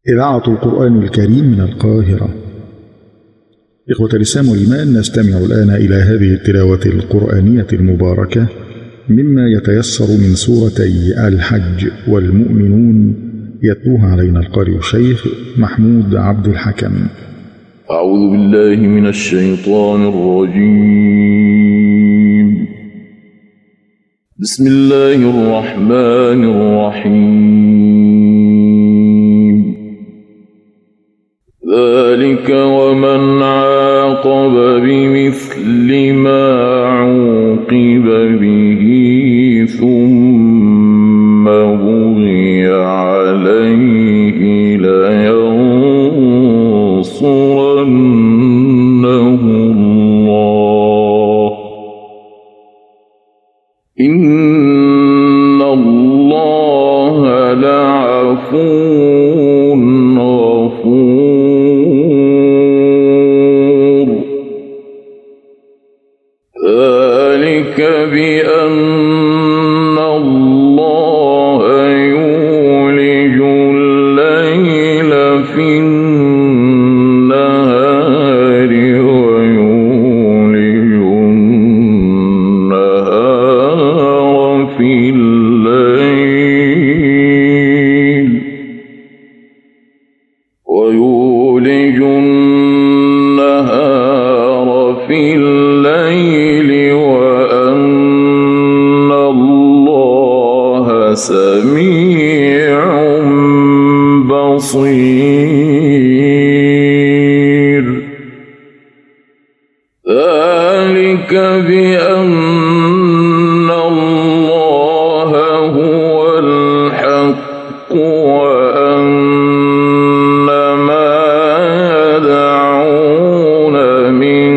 إذاعة القرآن الكريم من القاهرة. إخوة الإسلام والإيمان، نستمع الآن إلى هذه التلاوة القرآنية المباركة مما يتيسر من سورتي الحج والمؤمنون، يتلوها علينا القارئ الشيخ محمود عبد الحكم. أعوذ بالله من الشيطان الرجيم. بسم الله الرحمن الرحيم. ذلك ومن عاقب بمثل ما عوقب به ثم بغي عليه لينصرنه الله إن الله لعفو غفور. ذلك بأن الله يولج الليل في النهار ويولج النهار في الليل وأن الله سميع بصير. ذلك بأن الله هو الحق وأن ما يدعون من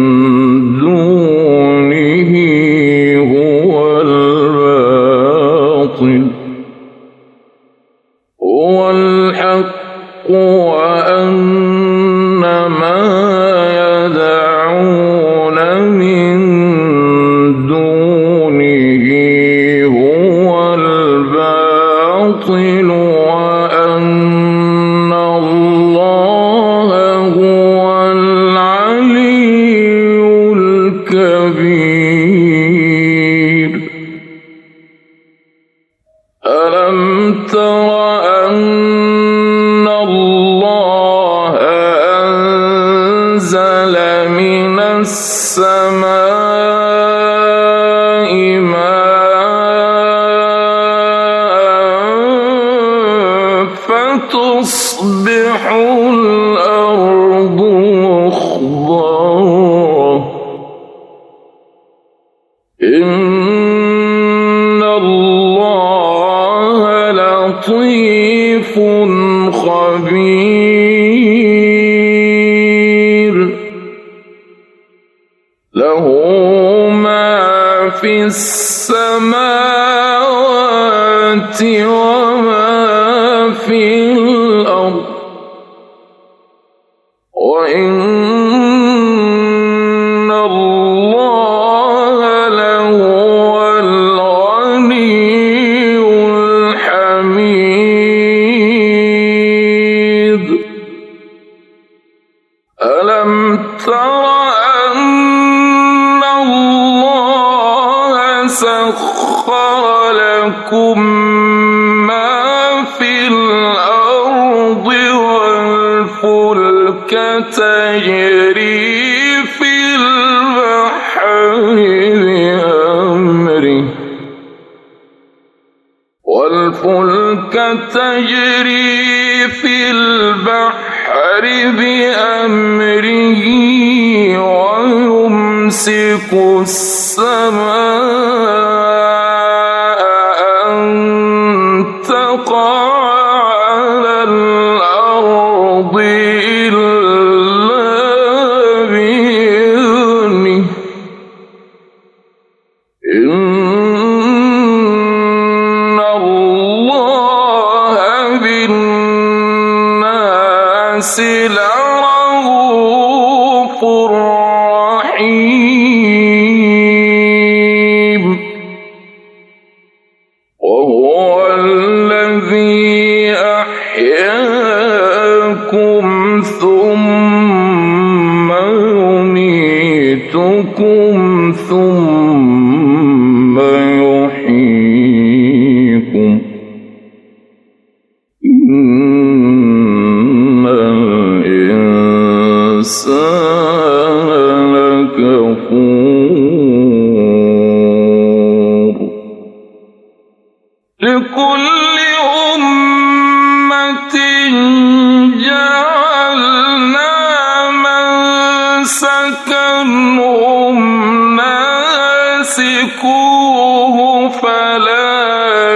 دونه هو الباطل وأن ما يدعون من دونه هو الباطل وأن الله هو العلي الكبير. ألم تر أن الله أنزل من السماء ماء فتصبح الأرض مخضرة إن الله لطيف خبير. له ما في السماوات وما في الأرض وإن الله لهو الغني الحميد. ألم تر أن الله سخر لكم ما في الأرض والفلك تجري في البحر بأمره ويمسك السماء أن تقع على الأرض إلا بإذنه إن الله بالناس لرءوف رحيم. وهو الذي أحيا يتوفاكم ثم يميتكم ثم يحييكم إن الإنسان لكفور لكل أمة جعلنا منسكا هم ناسكوه فلا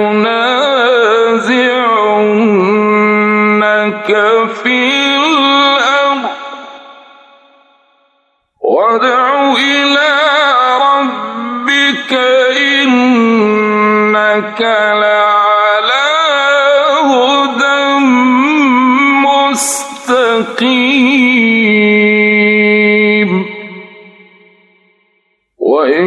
ينازعنك في الأمر وادع إلى ربك إنك لعلى هدى مستقيم وإن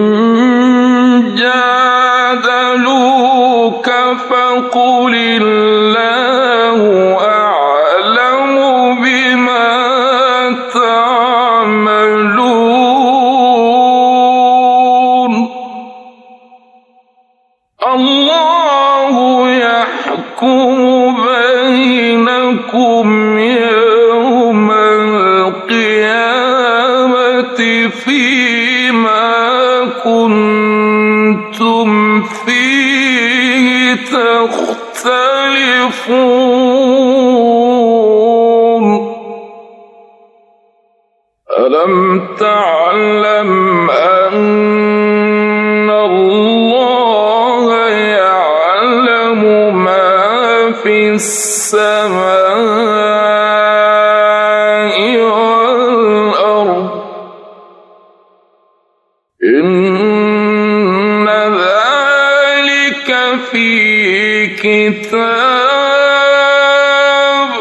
جادلوك فقل الله أعلم بما تعملون الله يحكم بينكم يوم القيامة فيما كنتم فيه تختلفون ألم تعلم أن الله يعلم ما في السماء والأرض إن ذلك في كتاب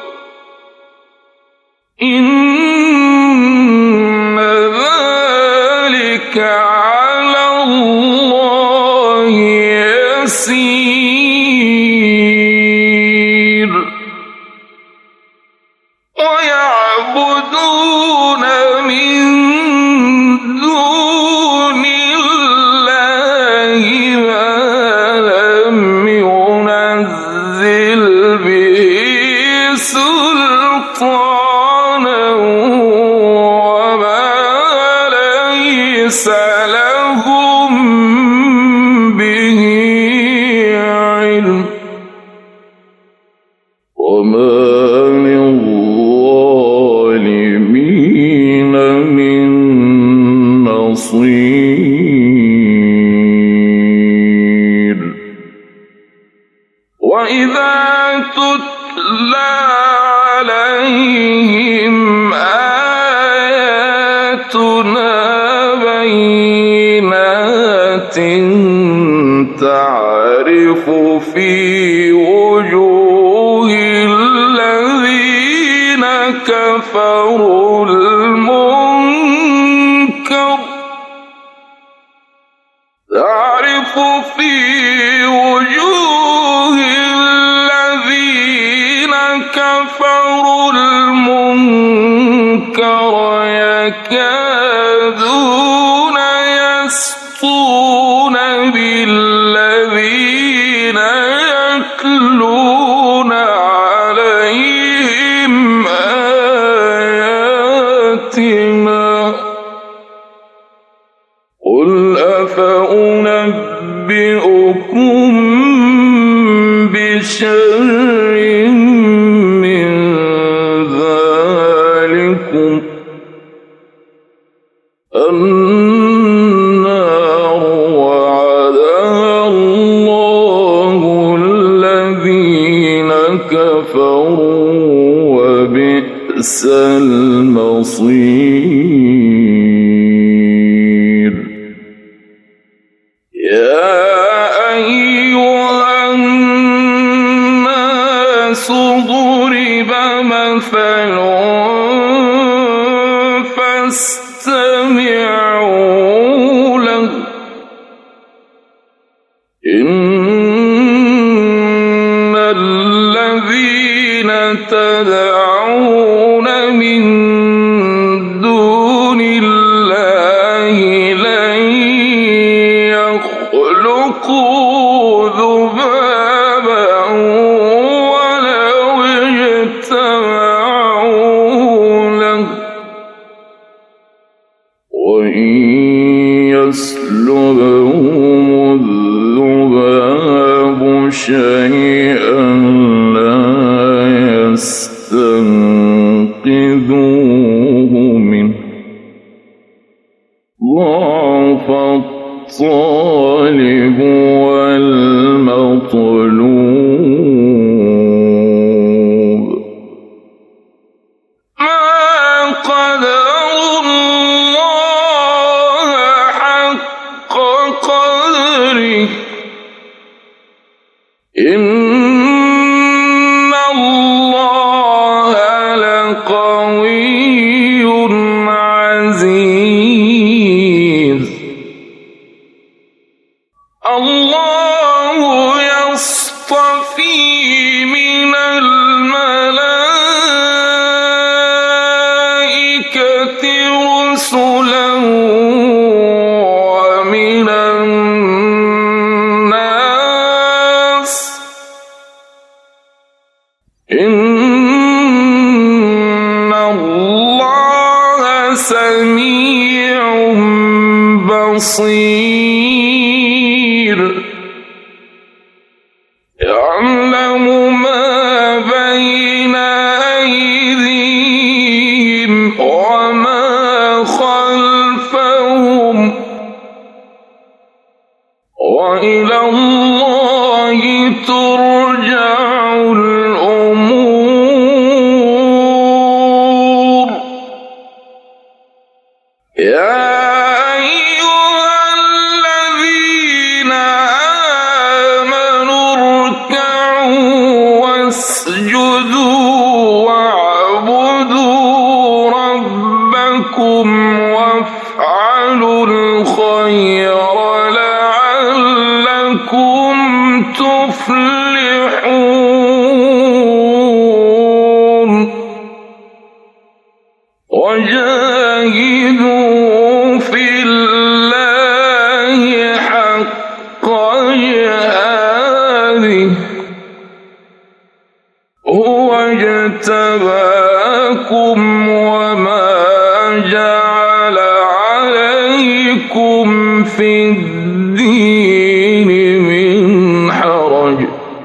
إن ذلك على الله يسير ويعبدون من دون الله ما لم ينزل به سلطانا وما ليس لهم به علم وما للظالمين من نصير وإذا تتلى عليهم آياتنا بينات تعرف في وجوه الذين كفروا المنكر تعرف في وجوه الذين كفروا المنكر يكادون يسطون بالذين يتلون عليهم آياتنا قل أفأنبئكم بشر من ذلكم النار وعدها الله الذين كفروا وبئس المصير يا أيها الناس ضرب مثل فاستمعوا له إن الذين تدعون من دون الله لن يخلقوا ذبابا ولو اجتمعوا له وإن يسلبهم الذباب شيئا يستنقذوه منه ضعف الطالب والمطلوب ما قدروا الله حق قدره إن الله لقوي عزيز الله يصطفي من الملائكة رسلا ومن الناس إن الله سميع بصير يعلم ما بين أيديهم وما خلفهم وإلى الله ترجع الأمور يا أيها الذين آمنوا اركعوا واسجدوا واعبدوا ربكم وافعلوا الخير لعلكم تفلحون وجاهدوا في الله حق جهاده هو اجتباكم وما جعل عليكم في الدين من حرج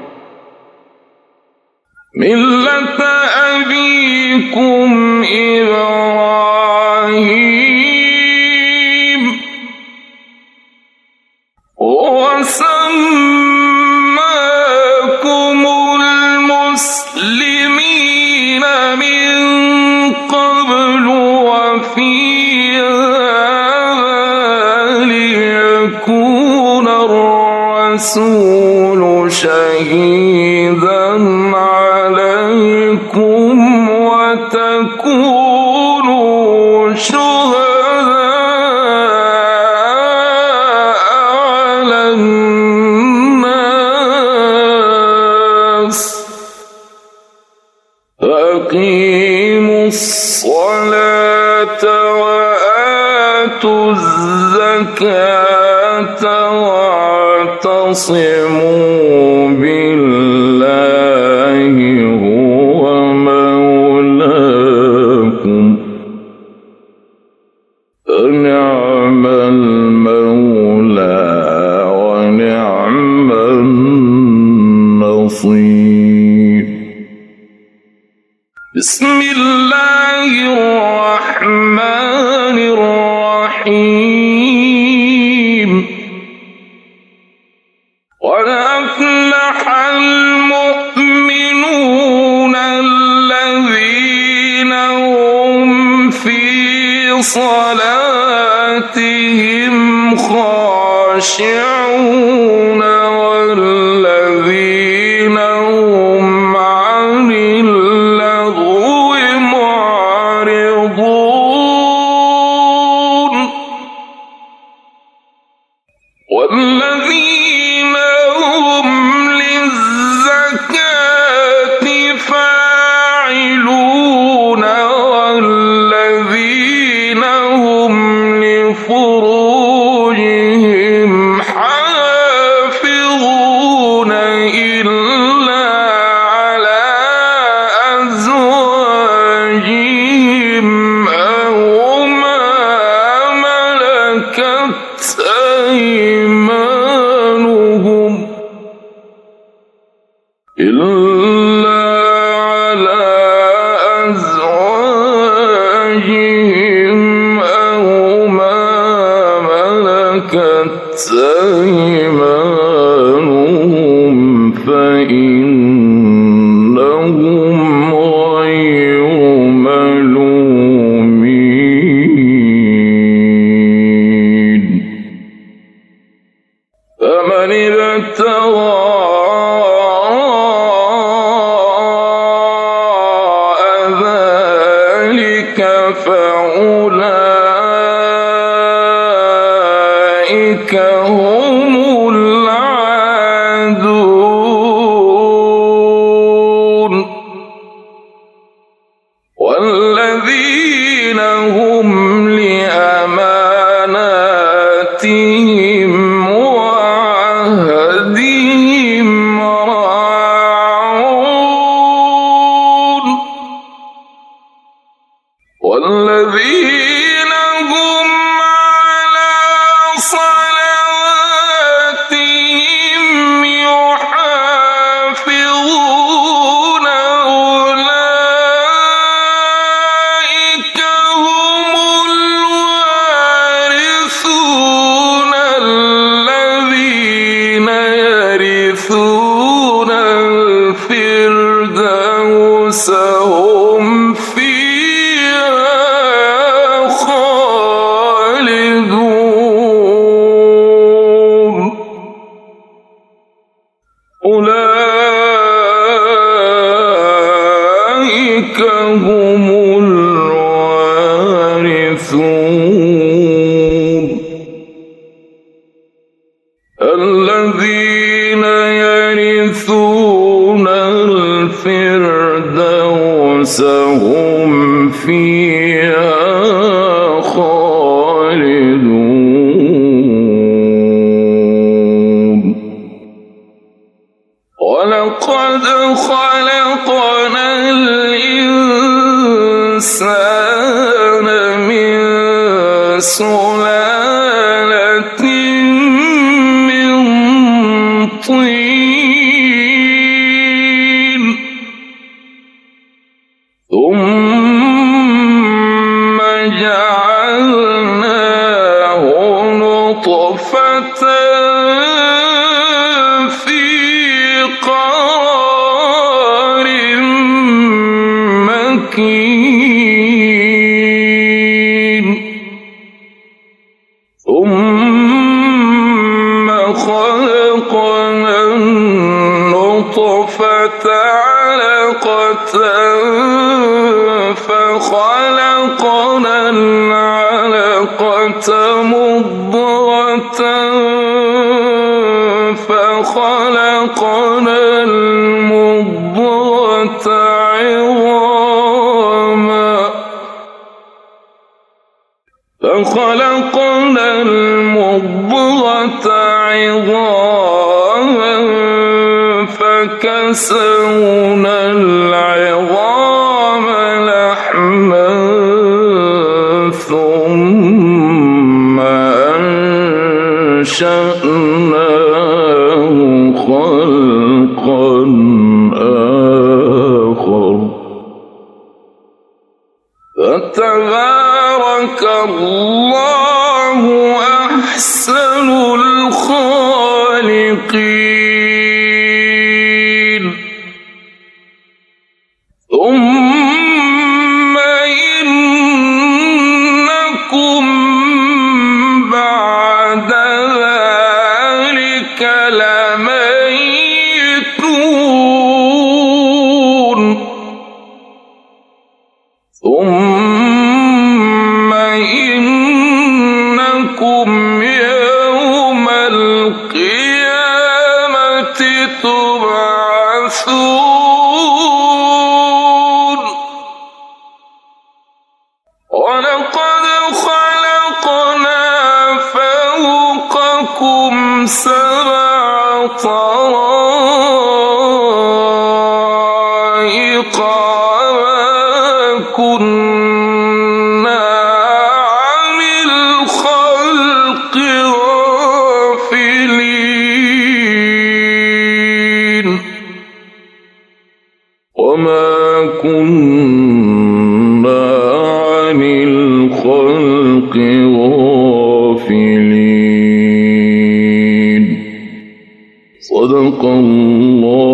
ملة أبيكم إبراهيم وسماكم المسلمين من قبل وفي هذا ليكون الرسول شهيدا عليكم وتكونوا شهداء على الناس فأقيموا الصلاة وآتوا الزكاة واعتصموا بالله هو مولاكم فنعم المولى ونعم النصير بسم الله الرحمن الرحيم قد أفلح المؤمنون الذين هم في صلاتهم خاشعون والذين هم عن اللغو معرضون فأولئك هم العادون والذين هم لأماناتهم وعهدهم راعون والذين هم على صلواتهم يحافظون أولئك هم الوارثون الذين يرثون الفردوس هم فيها خالدون أولئك هم الوارثون الذين يرثون الفردوس هم فيها خالدون ولقد خلقنا الإنسان من سلالة من طين ثم جعلناه نطفة في قرار مكين ثم خلقنا النطفة علقة فخلقنا العلقة مضغة فخلقنا المضغة عظاما فكسونا العظام لحما ثم أنشأناه خلقا آخر فتبارك الله أحسن الخالقين ثم إنكم بعد ذلك لميتون ثم إنكم يوم القيامة تبعثون ولقد خلقنا فوقكم سبع طرائق وما كنا عن الخلق غافلين وما كنا عن الخلق غافلين صدق الله